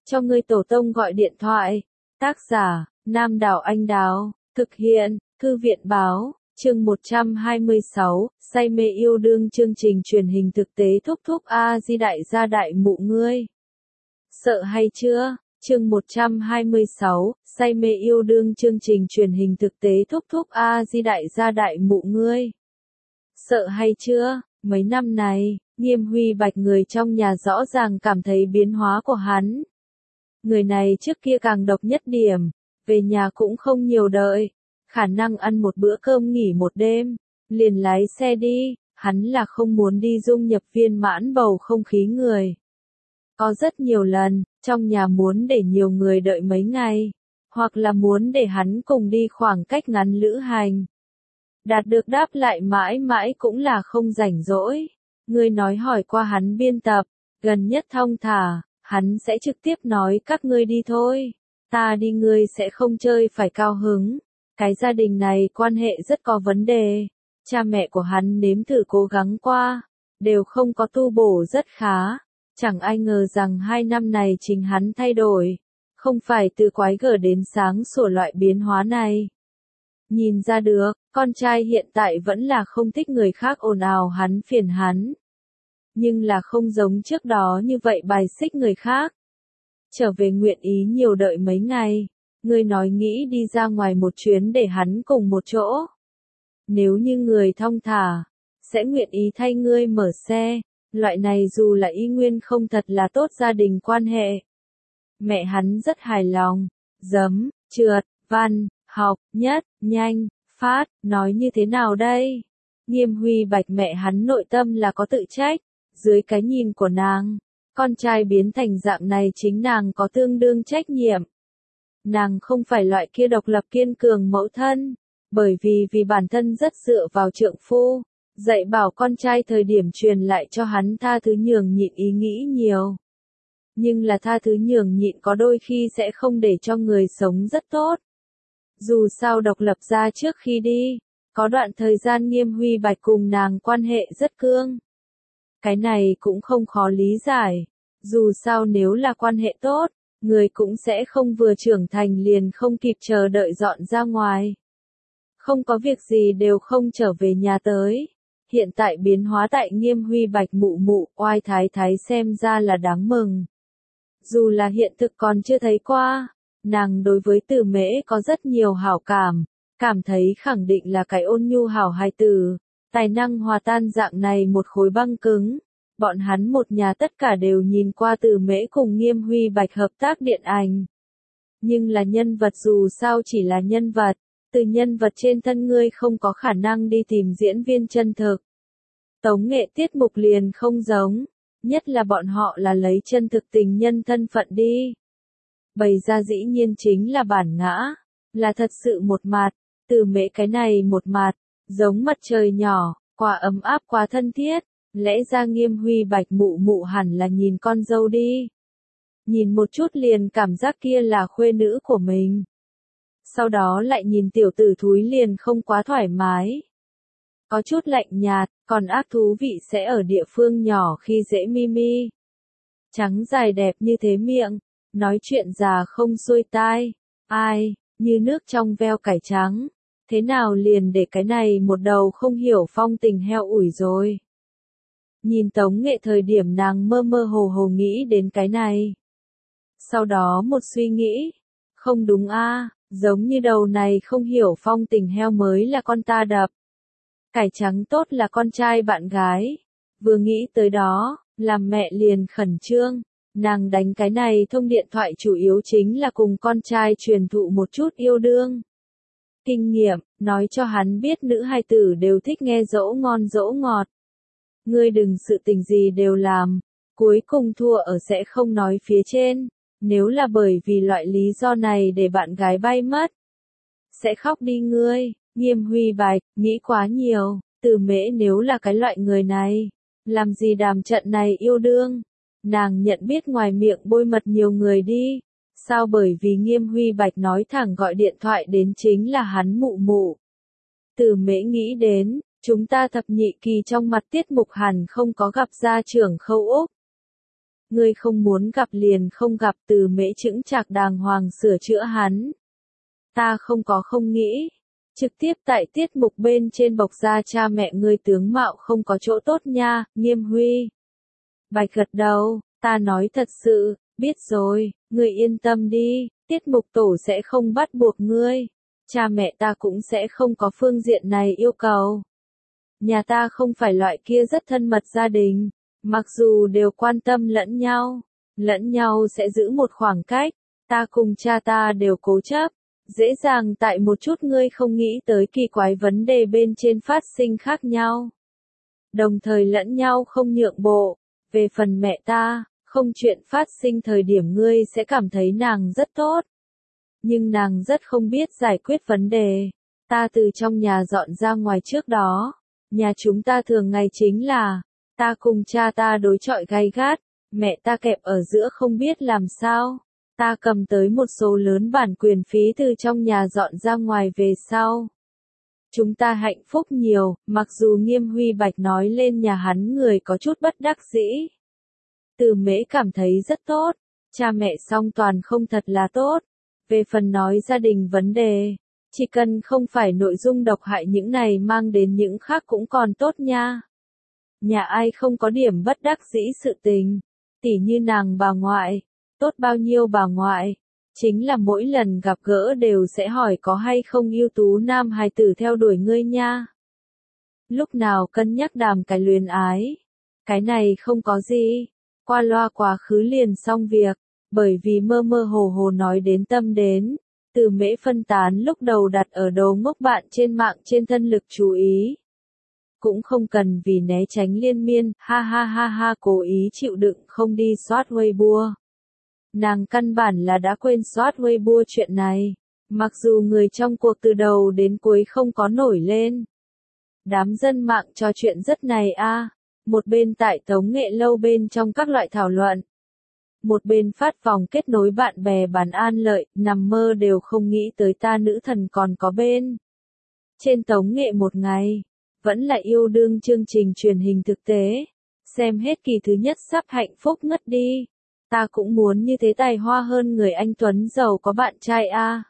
cho ngươi tổ tông gọi điện thoại. Tác giả, Nam Đảo Anh Đào, thực hiện, Thư viện báo, chương 126, say mê yêu đương chương trình truyền hình thực tế thúc thúc A Di đại gia đại mụ ngươi. Sợ hay chưa? Chương 126, say mê yêu đương chương trình truyền hình thực tế thúc thúc A Di đại gia đại mụ ngươi. Sợ hay chưa? Mấy năm này, Nghiêm Huy Bạch người trong nhà rõ ràng cảm thấy biến hóa của hắn. Người này trước kia càng độc nhất điểm, về nhà cũng không nhiều đợi, khả năng ăn một bữa cơm nghỉ một đêm, liền lái xe đi, hắn là không muốn đi dung nhập viên mãn bầu không khí người. Có rất nhiều lần, trong nhà muốn để nhiều người đợi mấy ngày, hoặc là muốn để hắn cùng đi khoảng cách ngắn lữ hành. Đạt được đáp lại mãi mãi cũng là không rảnh rỗi. Ngươi nói hỏi qua hắn biên tập, gần nhất thong thả, hắn sẽ trực tiếp nói các ngươi đi thôi. Ta đi ngươi sẽ không chơi phải cao hứng. Cái gia đình này quan hệ rất có vấn đề. Cha mẹ của hắn nếm thử cố gắng qua, đều không có tu bổ rất khá. Chẳng ai ngờ rằng 2 năm này chính hắn thay đổi. Không phải từ quái gở đến sáng sủa loại biến hóa này. Nhìn ra được, con trai hiện tại vẫn là không thích người khác ồn ào hắn phiền hắn. Nhưng là không giống trước đó như vậy bài xích người khác. Trở về nguyện ý nhiều đợi mấy ngày. Ngươi nói nghĩ đi ra ngoài một chuyến để hắn cùng một chỗ. Nếu như người thong thả, sẽ nguyện ý thay ngươi mở xe. Loại này dù là y nguyên không thật là tốt gia đình quan hệ. Mẹ hắn rất hài lòng. Giấm, trượt, văn, học, nhất, nhanh, phát, nói như thế nào đây? Nghiêm Huy Bạch mẹ hắn nội tâm là có tự trách. Dưới cái nhìn của nàng, con trai biến thành dạng này chính nàng có tương đương trách nhiệm. Nàng không phải loại kia độc lập kiên cường mẫu thân, bởi vì bản thân rất dựa vào trượng phu, dạy bảo con trai thời điểm truyền lại cho hắn tha thứ nhường nhịn ý nghĩ nhiều. Nhưng là tha thứ nhường nhịn có đôi khi sẽ không để cho người sống rất tốt. Dù sao độc lập ra trước khi đi, có đoạn thời gian Nghiêm Huy Bạch cùng nàng quan hệ rất cương. Cái này cũng không khó lý giải. Dù sao nếu là quan hệ tốt, người cũng sẽ không vừa trưởng thành liền không kịp chờ đợi dọn ra ngoài. Không có việc gì đều không trở về nhà tới. Hiện tại biến hóa tại Nghiêm Huy Bạch mụ mụ oai thái thái xem ra là đáng mừng. Dù là hiện thực còn chưa thấy qua, nàng đối với Từ Mễ có rất nhiều hảo cảm thấy khẳng định là cái ôn nhu hảo hài tử. Tài năng hòa tan dạng này một khối băng cứng. Bọn hắn một nhà tất cả đều nhìn qua Từ Mễ cùng Nghiêm Huy Bạch hợp tác điện ảnh. Nhưng là nhân vật dù sao chỉ là nhân vật, từ nhân vật trên thân ngươi không có khả năng đi tìm diễn viên chân thực. Tống nghệ tiết mục liền không giống, nhất là bọn họ là lấy chân thực tình nhân thân phận đi. Bày ra dĩ nhiên chính là bản ngã, là thật sự một mặt, Từ Mễ cái này một mặt, giống mặt trời nhỏ, quá ấm áp quá thân thiết. Lẽ ra Nghiêm Huy Bạch mụ mụ hẳn là nhìn con dâu đi. Nhìn một chút liền cảm giác kia là khuê nữ của mình. Sau đó lại nhìn tiểu tử thúi liền không quá thoải mái. Có chút lạnh nhạt, còn ác thú vị sẽ ở địa phương nhỏ khi dễ Mimi. Trắng dài đẹp như thế miệng, nói chuyện già không xuôi tai. Ai, như nước trong veo cải trắng. Thế nào liền để cái này một đầu không hiểu phong tình heo ủi rồi. Nhìn Tống Nghệ thời điểm nàng mơ mơ hồ hồ nghĩ đến cái này. Sau đó một suy nghĩ. Không đúng a, giống như đầu này không hiểu phong tình heo mới là con ta đập. Cải trắng tốt là con trai bạn gái. Vừa nghĩ tới đó, làm mẹ liền khẩn trương. Nàng đánh cái này thông điện thoại chủ yếu chính là cùng con trai truyền thụ một chút yêu đương. Kinh nghiệm, nói cho hắn biết nữ hài tử đều thích nghe dỗ ngon dỗ ngọt. Ngươi đừng sự tình gì đều làm, cuối cùng thua ở sẽ không nói phía trên, nếu là bởi vì loại lý do này để bạn gái bay mất. Sẽ khóc đi ngươi, Nghiêm Huy Bạch, nghĩ quá nhiều, Từ Mễ nếu là cái loại người này, làm gì đàm trận này yêu đương, nàng nhận biết ngoài miệng bôi mật nhiều người đi, sao bởi vì Nghiêm Huy Bạch nói thẳng gọi điện thoại đến chính là hắn mụ mụ. Từ Mễ nghĩ đến. Chúng ta thập nhị kỳ trong mặt tiết mục hẳn không có gặp gia trưởng Khâu Úc. Ngươi không muốn gặp liền không gặp, Từ Mễ chững chạc đàng hoàng sửa chữa hắn. Ta không có không nghĩ. Trực tiếp tại tiết mục bên trên bộc ra cha mẹ ngươi tướng mạo không có chỗ tốt nha, Nghiêm Huy. Bạch gật đầu, ta nói thật sự, biết rồi, ngươi yên tâm đi, tiết mục tổ sẽ không bắt buộc ngươi. Cha mẹ ta cũng sẽ không có phương diện này yêu cầu. Nhà ta không phải loại kia rất thân mật gia đình, mặc dù đều quan tâm lẫn nhau sẽ giữ một khoảng cách, ta cùng cha ta đều cố chấp, dễ dàng tại một chút ngươi không nghĩ tới kỳ quái vấn đề bên trên phát sinh khác nhau. Đồng thời lẫn nhau không nhượng bộ, về phần mẹ ta, không chuyện phát sinh thời điểm ngươi sẽ cảm thấy nàng rất tốt. Nhưng nàng rất không biết giải quyết vấn đề. Ta từ trong nhà dọn ra ngoài trước đó. Nhà chúng ta thường ngày chính là, ta cùng cha ta đối chọi gay gắt, mẹ ta kẹp ở giữa không biết làm sao. Ta cầm tới một số lớn bản quyền phí từ trong nhà dọn ra ngoài về sau. Chúng ta hạnh phúc nhiều, mặc dù Nghiêm Huy Bạch nói lên nhà hắn người có chút bất đắc dĩ. Từ Mễ cảm thấy rất tốt, cha mẹ song toàn không thật là tốt. Về phần nói gia đình vấn đề, chỉ cần không phải nội dung độc hại những này mang đến những khác cũng còn tốt nha. Nhà ai không có điểm bất đắc dĩ sự tình, tỉ như nàng bà ngoại, tốt bao nhiêu bà ngoại, chính là mỗi lần gặp gỡ đều sẽ hỏi có hay không ưu tú nam hài tử theo đuổi ngươi nha. Lúc nào cân nhắc đàm cái luyến ái, cái này không có gì, qua loa quá khứ liền xong việc. Bởi vì mơ mơ hồ hồ nói đến tâm đến, Từ Mễ phân tán lúc đầu đặt ở đầu ngốc bạn trên mạng trên thân lực chú ý. Cũng không cần vì né tránh liên miên, ha ha ha ha cố ý chịu đựng không đi soát Weibo. Nàng căn bản là đã quên soát Weibo chuyện này, mặc dù người trong cuộc từ đầu đến cuối không có nổi lên. Đám dân mạng trò chuyện rất này một bên tại tống nghệ lâu bên trong các loại thảo luận. Một bên phát vòng kết nối bạn bè bán an lợi, nằm mơ đều không nghĩ tới ta nữ thần còn có bên. Trên tống nghệ một ngày, vẫn là yêu đương chương trình truyền hình thực tế. Xem hết kỳ thứ nhất sắp hạnh phúc ngất đi. Ta cũng muốn như thế tài hoa hơn người anh Tuấn giàu có bạn trai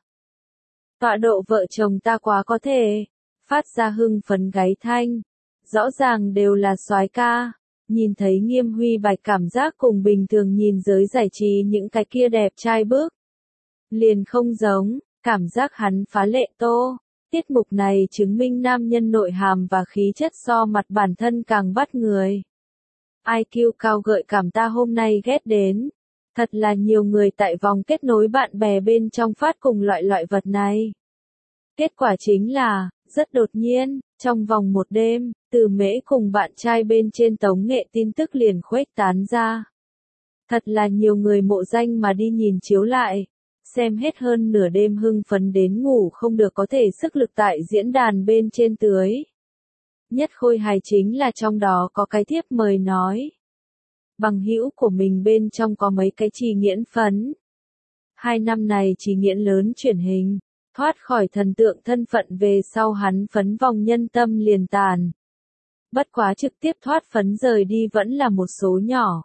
Tọa độ vợ chồng ta quá có thể. Phát ra hưng phấn gáy thanh. Rõ ràng đều là soái ca. Nhìn thấy Nghiêm Huy Bạch cảm giác cùng bình thường nhìn giới giải trí những cái kia đẹp trai bước. Liền không giống, cảm giác hắn phá lệ tô. Tiết mục này chứng minh nam nhân nội hàm và khí chất so mặt bản thân càng bắt người. IQ cao gợi cảm ta hôm nay ghét đến. Thật là nhiều người tại vòng kết nối bạn bè bên trong phát cùng loại vật này. Kết quả chính là, rất đột nhiên, trong vòng một đêm, Từ Mễ cùng bạn trai bên trên tống nghệ tin tức liền khuếch tán ra. Thật là nhiều người mộ danh mà đi nhìn chiếu lại, xem hết hơn nửa đêm hưng phấn đến ngủ không được có thể sức lực tại diễn đàn bên trên tưới. Nhất khôi hài chính là trong đó có cái thiếp mời nói. Bằng hữu của mình bên trong có mấy cái Trì Nghiễn phấn. 2 năm này Trì Nghiễn lớn truyền hình. Thoát khỏi thần tượng thân phận về sau hắn phấn vòng nhân tâm liền tàn. Bất quá trực tiếp thoát phấn rời đi vẫn là một số nhỏ.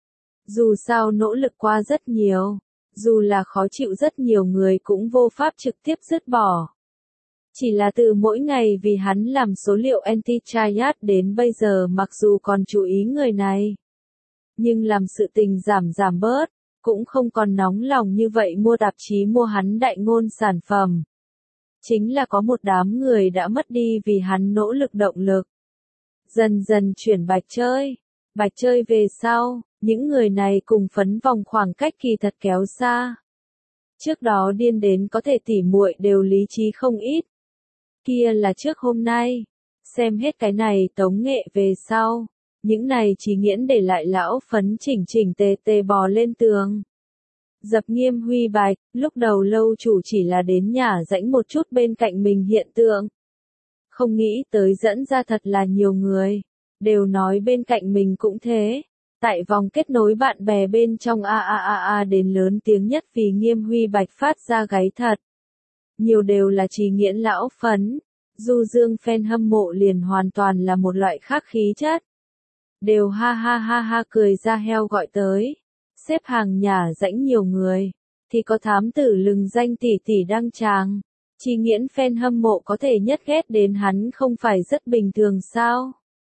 Dù sao nỗ lực qua rất nhiều, dù là khó chịu rất nhiều người cũng vô pháp trực tiếp dứt bỏ. Chỉ là từ mỗi ngày vì hắn làm số liệu anti-triad đến bây giờ mặc dù còn chú ý người này. Nhưng làm sự tình giảm bớt. Cũng không còn nóng lòng như vậy mua tạp chí mua hắn đại ngôn sản phẩm. Chính là có một đám người đã mất đi vì hắn nỗ lực động lực. Dần dần chuyển bạch chơi về sau, những người này cùng phấn vòng khoảng cách kỳ thật kéo xa. Trước đó điên đến có thể tỉ muội đều lý trí không ít. Kia là trước hôm nay, xem hết cái này tống nghệ về sau. Những này Trì Nghiễn để lại lão phấn chỉnh tề bò lên tường. Dập Nghiêm Huy Bạch, lúc đầu lâu chủ chỉ là đến nhả rãnh một chút bên cạnh mình hiện tượng. Không nghĩ tới dẫn ra thật là nhiều người, đều nói bên cạnh mình cũng thế. Tại vòng kết nối bạn bè bên trong đến lớn tiếng nhất vì Nghiêm Huy Bạch phát ra gáy thật. Nhiều đều là Trì Nghiễn lão phấn, du dương fan hâm mộ liền hoàn toàn là một loại khác khí chất. Đều ha ha ha ha cười ra heo gọi tới. xếp hàng nhà rãnh nhiều người, thì có thám tử lừng danh tỷ tỷ đăng tràng. Chi Nghiễn fan hâm mộ có thể nhất ghét đến hắn không phải rất bình thường sao?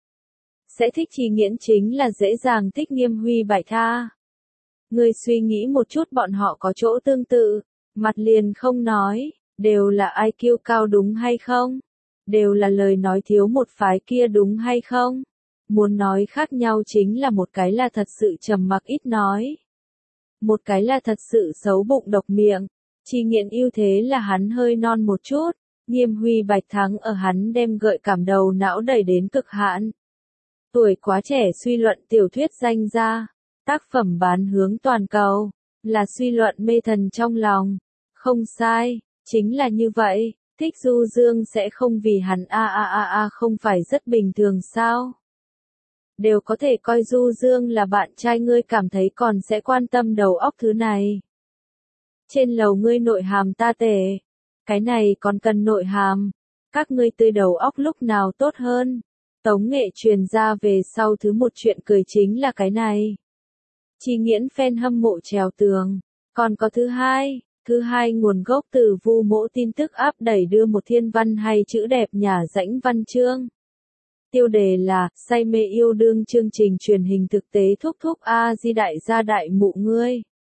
Sẽ thích Chi Nghiễn chính là dễ dàng thích Nghiêm Huy Bạch tha. Ngươi suy nghĩ một chút bọn họ có chỗ tương tự, mặt liền không nói, đều là IQ cao đúng hay không? Đều là lời nói thiếu một phái kia đúng hay không? Muốn nói khác nhau chính là một cái là thật sự trầm mặc ít nói. Một cái là thật sự xấu bụng độc miệng. Chi Nghiễn ưu thế là hắn hơi non một chút, Nghiêm Huy Bạch thắng ở hắn đem gợi cảm đầu não đẩy đến cực hạn. Tuổi quá trẻ suy luận tiểu thuyết danh ra, tác phẩm bán hướng toàn cầu, là suy luận mê thần trong lòng. Không sai, chính là như vậy, thích Du Dương sẽ không vì hắn không phải rất bình thường sao? Đều có thể coi Du Dương là bạn trai ngươi cảm thấy còn sẽ quan tâm đầu óc thứ này. Trên lầu ngươi nội hàm ta tệ, cái này còn cần nội hàm, các ngươi tươi đầu óc lúc nào tốt hơn. Tống Nghệ truyền ra về sau thứ một chuyện cười chính là cái này. Chi Nghiễn fan hâm mộ trèo tường, còn có thứ hai nguồn gốc từ Vu Mỗ tin tức áp đẩy đưa một thiên văn hay chữ đẹp nhà rãnh văn chương. Tiêu đề là, say mê yêu đương chương trình truyền hình thực tế thúc thúc A Di đại gia đại mụ ngươi.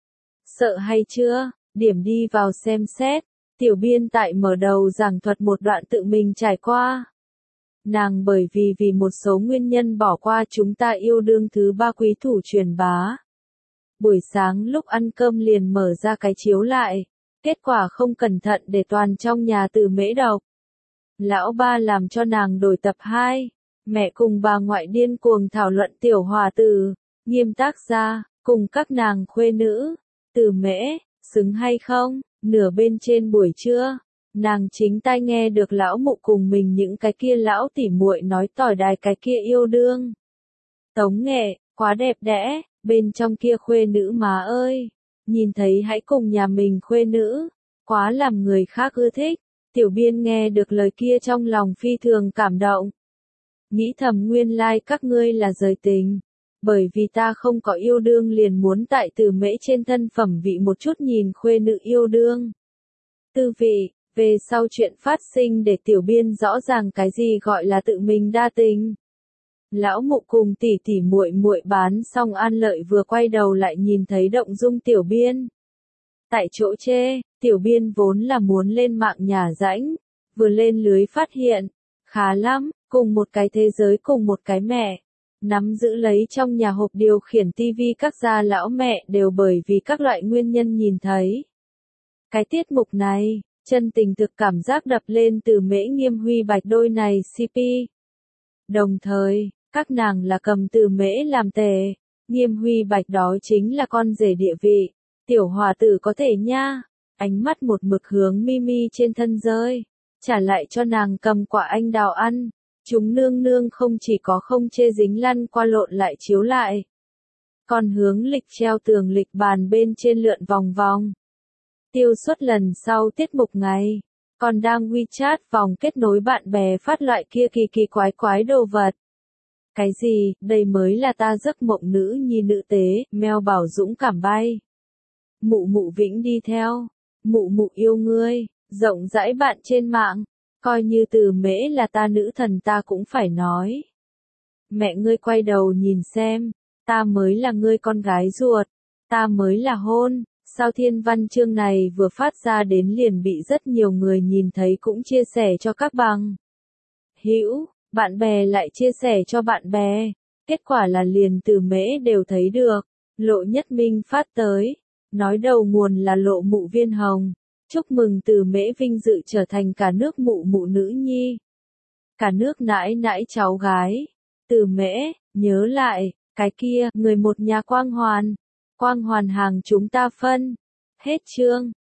Sợ hay chưa? Điểm đi vào xem xét. Tiểu biên tại mở đầu giảng thuật một đoạn tự mình trải qua. Nàng bởi vì một số nguyên nhân bỏ qua chúng ta yêu đương thứ 3 quý thủ truyền bá. Buổi sáng lúc ăn cơm liền mở ra cái chiếu lại. Kết quả không cẩn thận để toàn trong nhà từ mễ độc. Lão ba làm cho nàng đổi tập 2. Mẹ cùng bà ngoại điên cuồng thảo luận tiểu hòa tử, Nghiêm tác gia, cùng các nàng khuê nữ, từ mễ, xứng hay không, nửa bên trên buổi trưa, nàng chính tai nghe được lão mụ cùng mình những cái kia lão tỉ muội nói tỏi đài cái kia yêu đương. Tống Nghệ, quá đẹp đẽ, bên trong kia khuê nữ má ơi, nhìn thấy hãy cùng nhà mình khuê nữ, quá làm người khác ưa thích, tiểu biên nghe được lời kia trong lòng phi thường cảm động. Nghĩ thầm nguyên lai các ngươi là rời tình, bởi vì ta không có yêu đương liền muốn tại từ mễ trên thân phẩm vị một chút nhìn khuê nữ yêu đương. Tư vị, về sau chuyện phát sinh để tiểu biên rõ ràng cái gì gọi là tự mình đa tình. Lão mụ cùng tỷ tỷ muội muội bán xong An Lợi vừa quay đầu lại nhìn thấy động dung tiểu biên. Tại chỗ chê, tiểu biên vốn là muốn lên mạng nhà rãnh, vừa lên lưới phát hiện, khá lắm, cùng một cái thế giới cùng một cái mẹ. Nắm giữ lấy trong nhà hộp điều khiển tivi các gia lão mẹ đều bởi vì các loại nguyên nhân nhìn thấy. Cái tiết mục này, chân tình thực cảm giác đập lên từ mễ Nghiêm Huy Bạch đôi này CP. Đồng thời, các nàng là cầm từ mễ làm tề, Nghiêm Huy Bạch đó chính là con rể địa vị. Tiểu hòa tử có thể nha, ánh mắt một mực hướng Mimi trên thân rơi, trả lại cho nàng cầm quả anh đào ăn. Chúng nương nương không chỉ có không chê dính lăn qua lộn lại chiếu lại, còn hướng lịch treo tường lịch bàn bên trên lượn vòng vòng. Tiêu suất lần sau tiết mục ngày, còn đang WeChat vòng kết nối bạn bè phát loại kia kỳ kỳ quái quái đồ vật. Cái gì, đây mới là ta giấc mộng nữ nhi nữ tế, Mèo Bảo Dũng cảm bay. Mụ mụ vĩnh đi theo, mụ mụ yêu ngươi, rộng rãi bạn trên mạng. Coi như từ mễ là ta nữ thần ta cũng phải nói. Mẹ ngươi quay đầu nhìn xem, ta mới là ngươi con gái ruột, ta mới là hôn. Sao thiên văn chương này vừa phát ra đến liền bị rất nhiều người nhìn thấy cũng chia sẻ cho các bằng hữu, bạn bè lại chia sẻ cho bạn bè. Kết quả là liền từ mễ đều thấy được. Lộ Nhất Minh phát tới, nói đầu nguồn là Lộ Mụ Viên Hồng. Chúc mừng từ mễ vinh dự trở thành cả nước mụ mụ nữ nhi. Cả nước nãi nãi cháu gái. Từ mễ, nhớ lại, cái kia, người một nhà Quang Hoàn. Quang Hoàn hàng chúng ta phân. Hết chương.